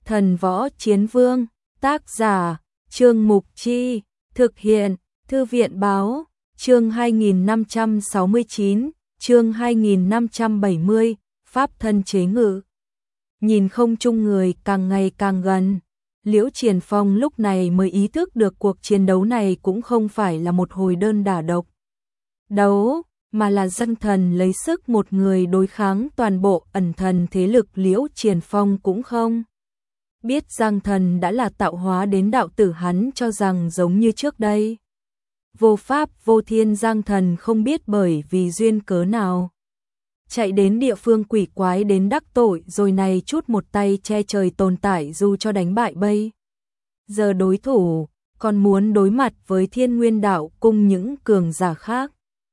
Thần Võ Chiến Vương, tác giả, Trương Mục Chi, thực hiện, Thư viện Báo, chương 2569, chương 2570, Pháp thân chế ngự. Nhìn không chung người càng ngày càng gần, Liễu Triển Phong lúc này mới ý thức được cuộc chiến đấu này cũng không phải là một hồi đơn đả độc đấu, mà là Giang Thần lấy sức một người đối kháng toàn bộ ẩn thần thế lực. Liễu Triển Phong cũng không biết Giang Thần đã là tạo hóa đến đạo tử, hắn cho rằng giống như trước đây. Vô pháp vô thiên, Giang Thần không biết bởi vì duyên cớ nào chạy đến địa phương quỷ quái đến đắc tội rồi này chút một tay che trời tồn tại, dù cho đánh bại bây giờ đối thủ còn muốn đối mặt với Thiên Nguyên Đạo Cung những cường giả khác.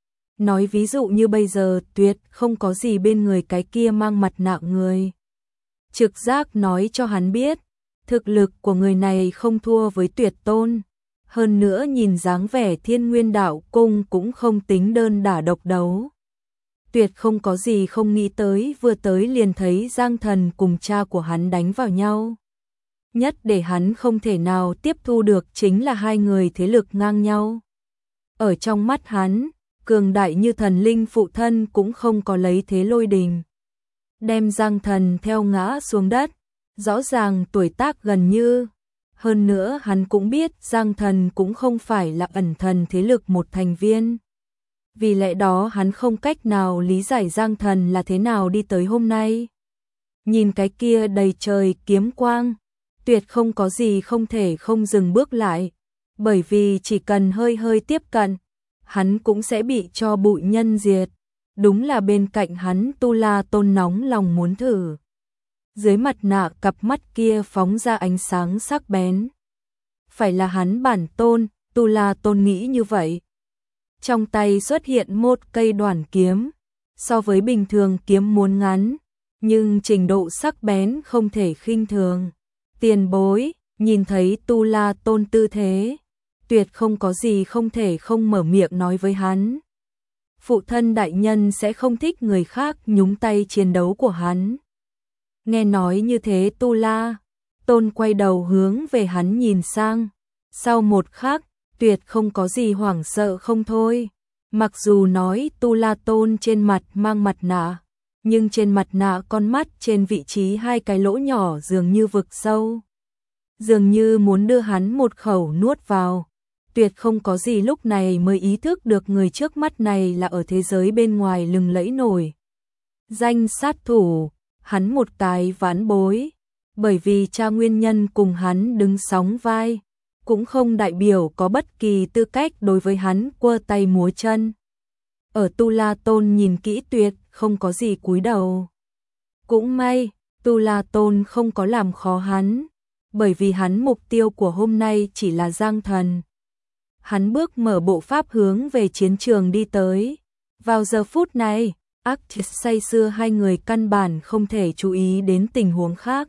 Nói ví dụ như bây giờ tuyệt không có gì bên người cái kia mang mặt nạ người. Trực giác nói cho hắn biết, thực lực của người này không thua với Tuyệt Tôn. Hơn nữa nhìn dáng vẻ Thiên Nguyên Đạo Cung cũng không tính đơn đả độc đấu. Tuyệt không có gì không nghĩ tới, vừa tới liền thấy Giang Thần cùng cha của hắn đánh vào nhau. Nhất để hắn không thể nào tiếp thu được chính là hai người thế lực ngang nhau. Ở trong mắt hắn, cường đại như thần linh phụ thân cũng không có lấy thế lôi đình đem Giang Thần theo ngã xuống đất, rõ ràng tuổi tác gần như. Hơn nữa hắn cũng biết Giang Thần cũng không phải là ẩn thần thế lực một thành viên. Vì lẽ đó hắn không cách nào lý giải Giang Thần là thế nào đi tới hôm nay. Nhìn cái kia đầy trời kiếm quang, tuyệt không có gì không thể không dừng bước lại, bởi vì chỉ cần hơi hơi tiếp cận, hắn cũng sẽ bị cho bụi nhân diệt. Đúng là bên cạnh hắn Tu La Tôn nóng lòng muốn thử. Dưới mặt nạ cặp mắt kia phóng ra ánh sáng sắc bén. Phải là hắn bản tôn, Tu La Tôn nghĩ như vậy. Trong tay xuất hiện một cây đoản kiếm, so với bình thường kiếm muốn ngắn, nhưng trình độ sắc bén không thể khinh thường. Tiền bối, nhìn thấy Tu La Tôn tư thế, tuyệt không có gì không thể không mở miệng nói với hắn. Phụ thân đại nhân sẽ không thích người khác nhúng tay chiến đấu của hắn. Nghe nói như thế, Tu La Tôn quay đầu hướng về hắn nhìn sang. Sau một khắc, tuyệt không có gì hoảng sợ không thôi. Mặc dù nói Tu La Tôn trên mặt mang mặt nạ, nhưng trên mặt nạ con mắt trên vị trí hai cái lỗ nhỏ dường như vực sâu, dường như muốn đưa hắn một khẩu nuốt vào. Tuyệt không có gì lúc này mới ý thức được người trước mắt này là ở thế giới bên ngoài lừng lẫy nổi danh sát thủ. Hắn một cái vãn bối, bởi vì cha nguyên nhân cùng hắn đứng sóng vai, cũng không đại biểu có bất kỳ tư cách đối với hắn quơ tay múa chân. Ở Tu La Tôn nhìn kỹ, tuyệt không có gì cúi đầu. Cũng may, Tu La Tôn không có làm khó hắn, bởi vì hắn mục tiêu của hôm nay chỉ là Giang Thần. Hắn bước mở bộ pháp hướng về chiến trường đi tới. Vào giờ phút này, say sưa hai người căn bản không thể chú ý đến tình huống khác.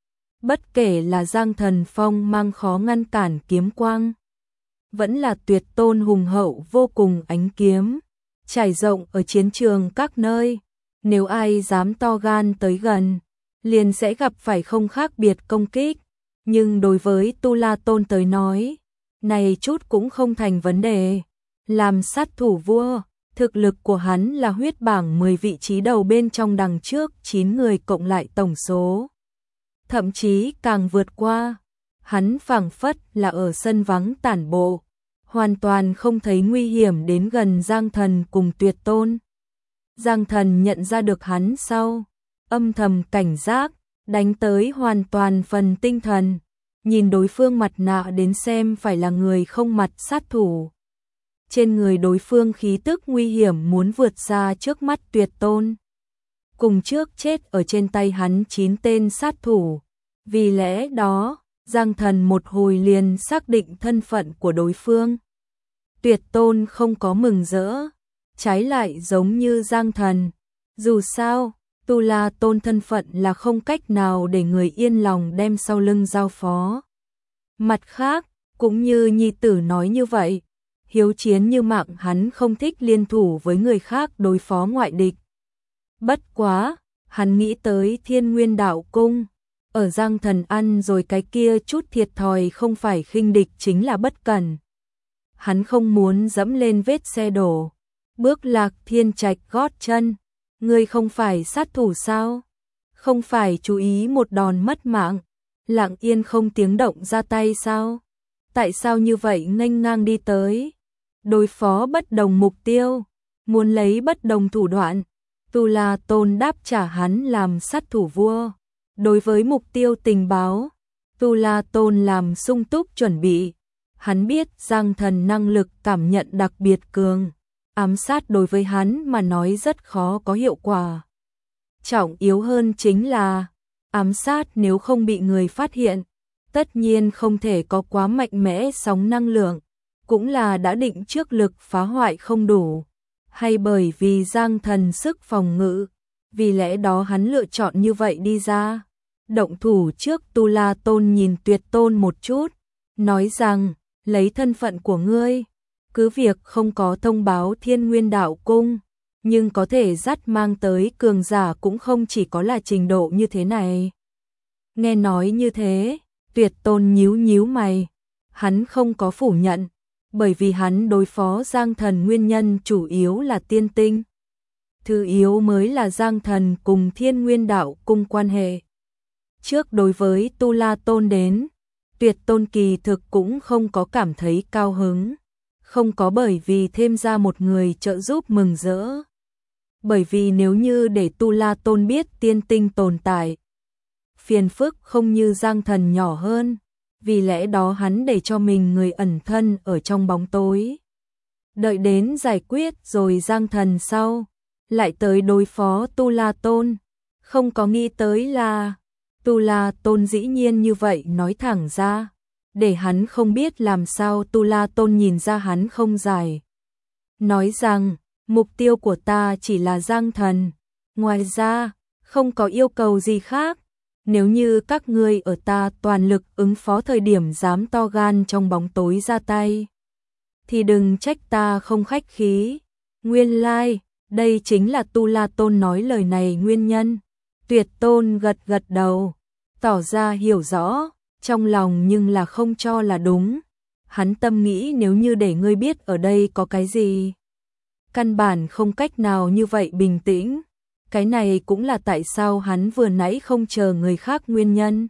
Bất kể là Giang Thần phong mang khó ngăn cản kiếm quang, vẫn là Tuyệt Tôn hùng hậu vô cùng ánh kiếm, trải rộng ở chiến trường các nơi. Nếu ai dám to gan tới gần, liền sẽ gặp phải không khác biệt công kích. Nhưng đối với Tu La Tôn tới nói, này chút cũng không thành vấn đề. Làm sát thủ vua, thực lực của hắn là huyết bảng 10 vị trí đầu bên trong, đằng trước 9 người cộng lại tổng số thậm chí càng vượt qua. Hắn phảng phất là ở sân vắng tản bộ, hoàn toàn không thấy nguy hiểm đến gần Giang Thần cùng Tuyệt Tôn. Giang Thần nhận ra được hắn sau, âm thầm cảnh giác, đánh tới hoàn toàn phần tinh thần, nhìn đối phương mặt nạ đến xem phải là người không mặt sát thủ. Trên người đối phương khí tức nguy hiểm muốn vượt ra trước mắt Tuyệt Tôn. Cùng trước chết ở trên tay hắn 9 tên sát thủ. Vì lẽ đó, Giang Thần một hồi liền xác định thân phận của đối phương. Tuyệt Tôn không có mừng rỡ, trái lại giống như Giang Thần. Dù sao, Tu La Tôn thân phận là không cách nào để người yên lòng đem sau lưng giao phó. Mặt khác, cũng như nhi tử nói như vậy, hiếu chiến như mạng, hắn không thích liên thủ với người khác đối phó ngoại địch. Bất quá, hắn nghĩ tới Thiên Nguyên Đạo Cung, ở Giang Thần ăn rồi cái kia chút thiệt thòi không phải khinh địch chính là bất cẩn. Hắn không muốn dẫm lên vết xe đổ, bước Lạc Thiên Trạch gót chân. Ngươi không phải sát thủ sao? Không phải chú ý một đòn mất mạng, lặng yên không tiếng động ra tay sao? Tại sao như vậy nghênh ngang đi tới? Đối phó bất đồng mục tiêu, muốn lấy bất đồng thủ đoạn. Tu La Tôn đáp trả hắn làm sát thủ vua. Đối với mục tiêu tình báo, Tu La Tôn làm sung túc chuẩn bị. Hắn biết Giang Thần năng lực cảm nhận đặc biệt cường. Ám sát đối với hắn mà nói rất khó có hiệu quả. Trọng yếu hơn chính là ám sát nếu không bị người phát hiện, tất nhiên không thể có quá mạnh mẽ sóng năng lượng, cũng là đã định trước lực phá hoại không đủ, hay bởi vì Giang Thần sức phòng ngự, vì lẽ đó hắn lựa chọn như vậy đi ra. Động thủ trước Tu La Tôn nhìn Tuyệt Tôn một chút, nói rằng, lấy thân phận của ngươi, cứ việc không có thông báo Thiên Nguyên Đạo Cung, nhưng có thể dắt mang tới cường giả cũng không chỉ có là trình độ như thế này. Nghe nói như thế, Tuyệt Tôn nhíu nhíu mày, hắn không có phủ nhận, bởi vì hắn đối phó Giang Thần nguyên nhân chủ yếu là tiên tinh. Thứ yếu mới là Giang Thần cùng Thiên Nguyên Đạo Cung quan hệ. Trước đối với Tu La Tôn đến, Tuyệt Tôn kỳ thực cũng không có cảm thấy cao hứng, không có bởi vì thêm ra một người trợ giúp mừng rỡ. Bởi vì nếu như để Tu La Tôn biết tiên tinh tồn tại, phiền phức không như Giang Thần nhỏ hơn, vì lẽ đó hắn để cho mình người ẩn thân ở trong bóng tối. Đợi đến giải quyết rồi Giang Thần sau, lại tới đối phó Tu La Tôn, không có nghĩ tới là Tu La Tôn dĩ nhiên như vậy nói thẳng ra, để hắn không biết làm sao Tu La Tôn nhìn ra hắn không giải. Nói rằng, mục tiêu của ta chỉ là Giang Thần, ngoài ra, không có yêu cầu gì khác. Nếu như các ngươi ở ta toàn lực ứng phó thời điểm dám to gan trong bóng tối ra tay, thì đừng trách ta không khách khí. Nguyên lai, đây chính là Tu La Tôn nói lời này nguyên nhân. Tuyệt Tôn gật gật đầu, tỏ ra hiểu rõ, trong lòng nhưng là không cho là đúng. Hắn tâm nghĩ nếu như để ngươi biết ở đây có cái gì, căn bản không cách nào như vậy bình tĩnh. Cái này cũng là tại sao hắn vừa nãy không chờ người khác nguyên nhân.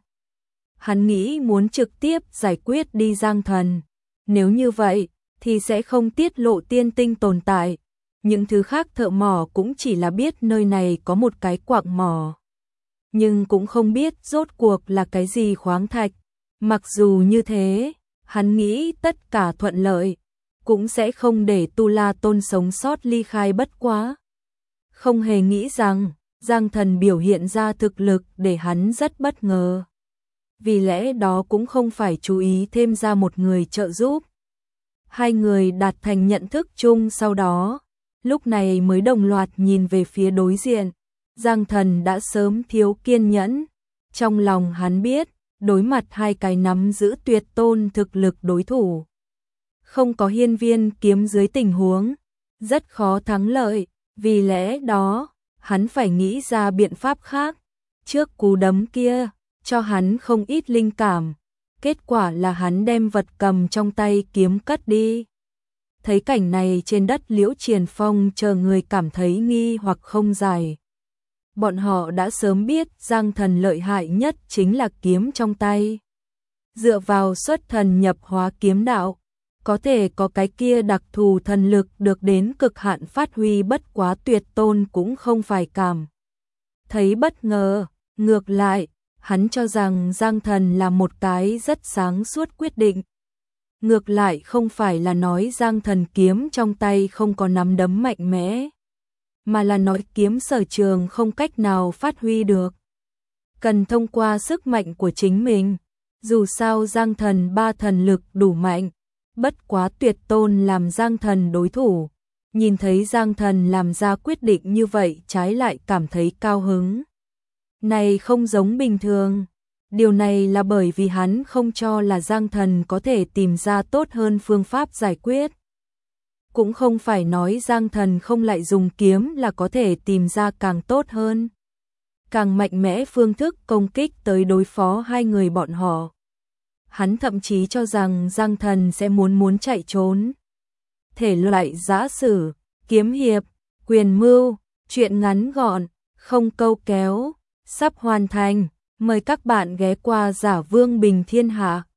Hắn nghĩ muốn trực tiếp giải quyết đi Giang Thần. Nếu như vậy, thì sẽ không tiết lộ tiên tinh tồn tại. Những thứ khác thợ mỏ cũng chỉ là biết nơi này có một cái quặng mỏ, nhưng cũng không biết rốt cuộc là cái gì khoáng thạch. Mặc dù như thế, hắn nghĩ tất cả thuận lợi, cũng sẽ không để Tu La Tôn sống sót ly khai bất quá. Không hề nghĩ rằng, Giang Thần biểu hiện ra thực lực để hắn rất bất ngờ. Vì lẽ đó cũng không phải chú ý thêm ra một người trợ giúp. Hai người đạt thành nhận thức chung sau đó, lúc này mới đồng loạt nhìn về phía đối diện. Giang Thần đã sớm thiếu kiên nhẫn. Trong lòng hắn biết, đối mặt hai cái nắm giữ Tuyệt Tôn thực lực đối thủ, không có hiên viên kiếm dưới tình huống, rất khó thắng lợi. Vì lẽ đó, hắn phải nghĩ ra biện pháp khác. Trước cú đấm kia, cho hắn không ít linh cảm. Kết quả là hắn đem vật cầm trong tay kiếm cất đi. Thấy cảnh này trên đất Liễu Triền Phong chờ người cảm thấy nghi hoặc không giải. Bọn họ đã sớm biết Giang Thần lợi hại nhất chính là kiếm trong tay. Dựa vào xuất thần nhập hóa kiếm đạo, có thể có cái kia đặc thù thần lực được đến cực hạn phát huy, bất quá Tuyệt Tôn cũng không phải cảm thấy bất ngờ. Ngược lại, hắn cho rằng Giang Thần là một cái rất sáng suốt quyết định. Ngược lại không phải là nói Giang Thần kiếm trong tay không có nắm đấm mạnh mẽ, mà là nói kiếm sở trường không cách nào phát huy được, cần thông qua sức mạnh của chính mình. Dù sao Giang Thần ba thần lực đủ mạnh, bất quá Tuyệt Tôn làm Giang Thần đối thủ, nhìn thấy Giang Thần làm ra quyết định như vậy trái lại cảm thấy cao hứng. Này không giống bình thường. Điều này là bởi vì hắn không cho là Giang Thần có thể tìm ra tốt hơn phương pháp giải quyết. Cũng không phải nói Giang Thần không lại dùng kiếm là có thể tìm ra càng tốt hơn. càng mạnh mẽ phương thức công kích tới đối phó hai người bọn họ. Hắn thậm chí cho rằng Giang Thần sẽ muốn chạy trốn. Thể loại giã sử, kiếm hiệp, quyền mưu, truyện ngắn gọn, không câu kéo, sắp hoàn thành. Mời các bạn ghé qua Giả Vương Bình Thiên Hạ.